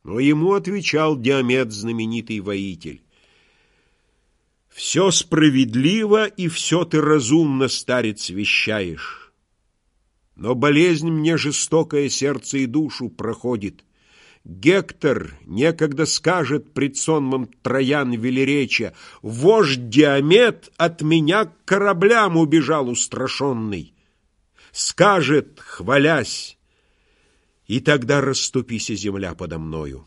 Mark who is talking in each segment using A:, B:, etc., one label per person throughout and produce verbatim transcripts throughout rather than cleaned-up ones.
A: Но ему отвечал Диомед, знаменитый воитель: «Все справедливо и все ты разумно, старец, вещаешь. Но болезнь мне жестокое сердце и душу проходит. Гектор некогда скажет пред сонмом Троян велеречия: вождь Диомед от меня к кораблям убежал устрашенный. Скажет, хвалясь, и тогда расступися земля подо мною».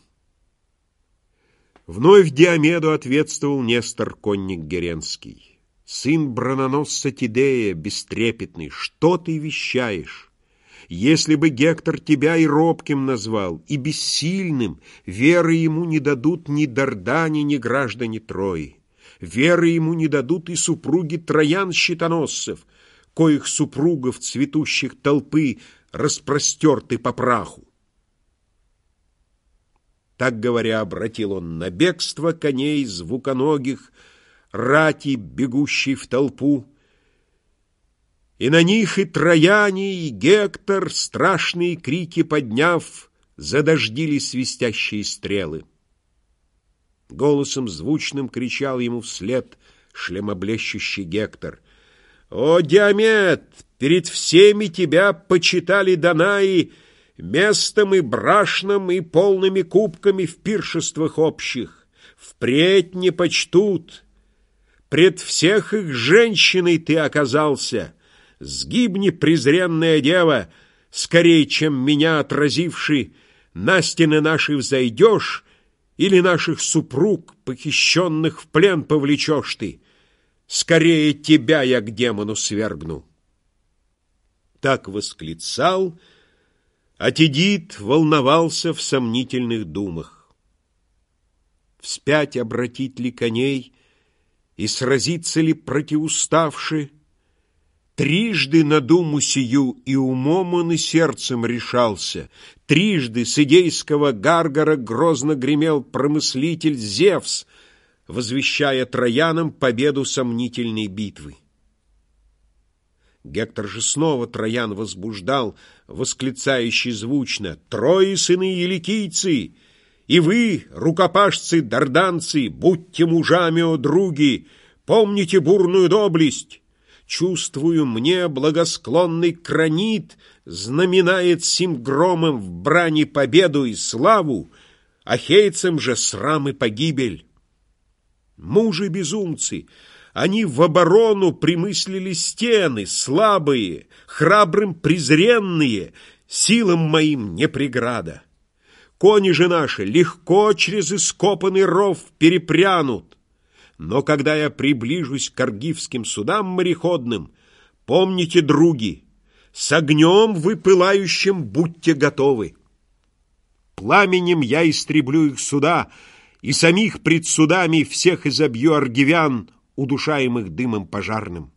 A: Вновь Диомеду ответствовал Нестор, конник Геренский: «Сын брононосца Тидея, бестрепетный, что ты вещаешь? Если бы Гектор тебя и робким назвал, и бессильным, веры ему не дадут ни Дардане, ни граждане Трои. Веры ему не дадут и супруги Троян-щитоносцев, коих супругов цветущих толпы распростерты по праху». Так говоря, обратил он на бегство коней звуконогих, рати, бегущей в толпу. И на них и Трояне, и Гектор, страшные крики подняв, задождили свистящие стрелы. Голосом звучным кричал ему вслед шлемоблещущий Гектор: «О, Диомед, перед всеми тебя почитали Данаи местом и брашным, и полными кубками в пиршествах общих. Впредь не почтут. Пред всех их женщиной ты оказался. Сгибни, презренная дева, скорей, чем меня отразивши, на стены наши взойдешь, или наших супруг, похищенных в плен, повлечешь ты. Скорее тебя я к демону свергну». Так восклицал, а Тидид волновался в сомнительных думах. Вспять обратить ли коней и сразиться ли противуставши? Трижды на думу сию и умом он, и сердцем решался. Трижды с идейского Гаргара грозно гремел промыслитель Зевс, возвещая троянам победу сомнительной битвы. Гектор же снова Троян возбуждал, восклицающий звучно: «Трои сыны еликийцы, и вы, рукопашцы дарданцы, будьте мужами, о други, помните бурную доблесть. Чувствую, мне благосклонный Кранит знаменает сим громом в брани победу и славу, ахейцам же срам и погибель. Мужи-безумцы, они в оборону примыслили стены, слабые, храбрым презренные, силам моим не преграда. Кони же наши легко через ископанный ров перепрянут. Но когда я приближусь к аргивским судам мореходным, помните, други, с огнем вы пылающим будьте готовы. Пламенем я истреблю их суда, и самих пред судами всех изобью аргивян, удушаемых дымом пожарным».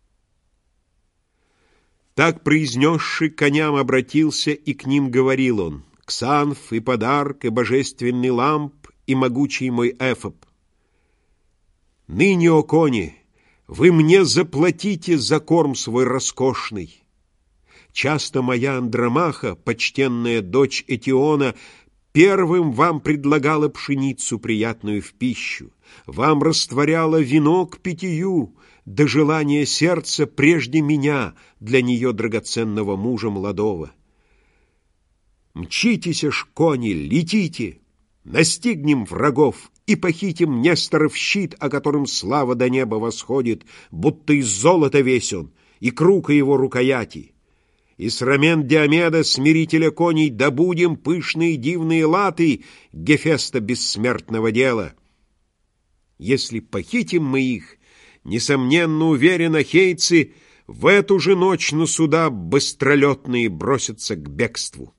A: Так произнесший, коням обратился, и к ним говорил он: «Ксанф и Подарк, и божественный Ламп, и могучий мой Эфоп, ныне, о кони, вы мне заплатите за корм свой роскошный. Часто моя Андромаха, почтенная дочь Этиона, первым вам предлагала пшеницу приятную в пищу, вам растворяла вино к питью, до желания сердца прежде меня, для нее драгоценного мужа молодого. Мчитесь ж, кони, летите, настигнем врагов и похитим Несторов щит, о котором слава до неба восходит, будто из золота весь он, и круг его рукояти. И с рамен Диомеда, смирителя коней, добудем пышные дивные латы Гефеста бессмертного дела. Если похитим мы их, несомненно, уверен, ахейцы в эту же ночь на суда быстролетные бросятся к бегству».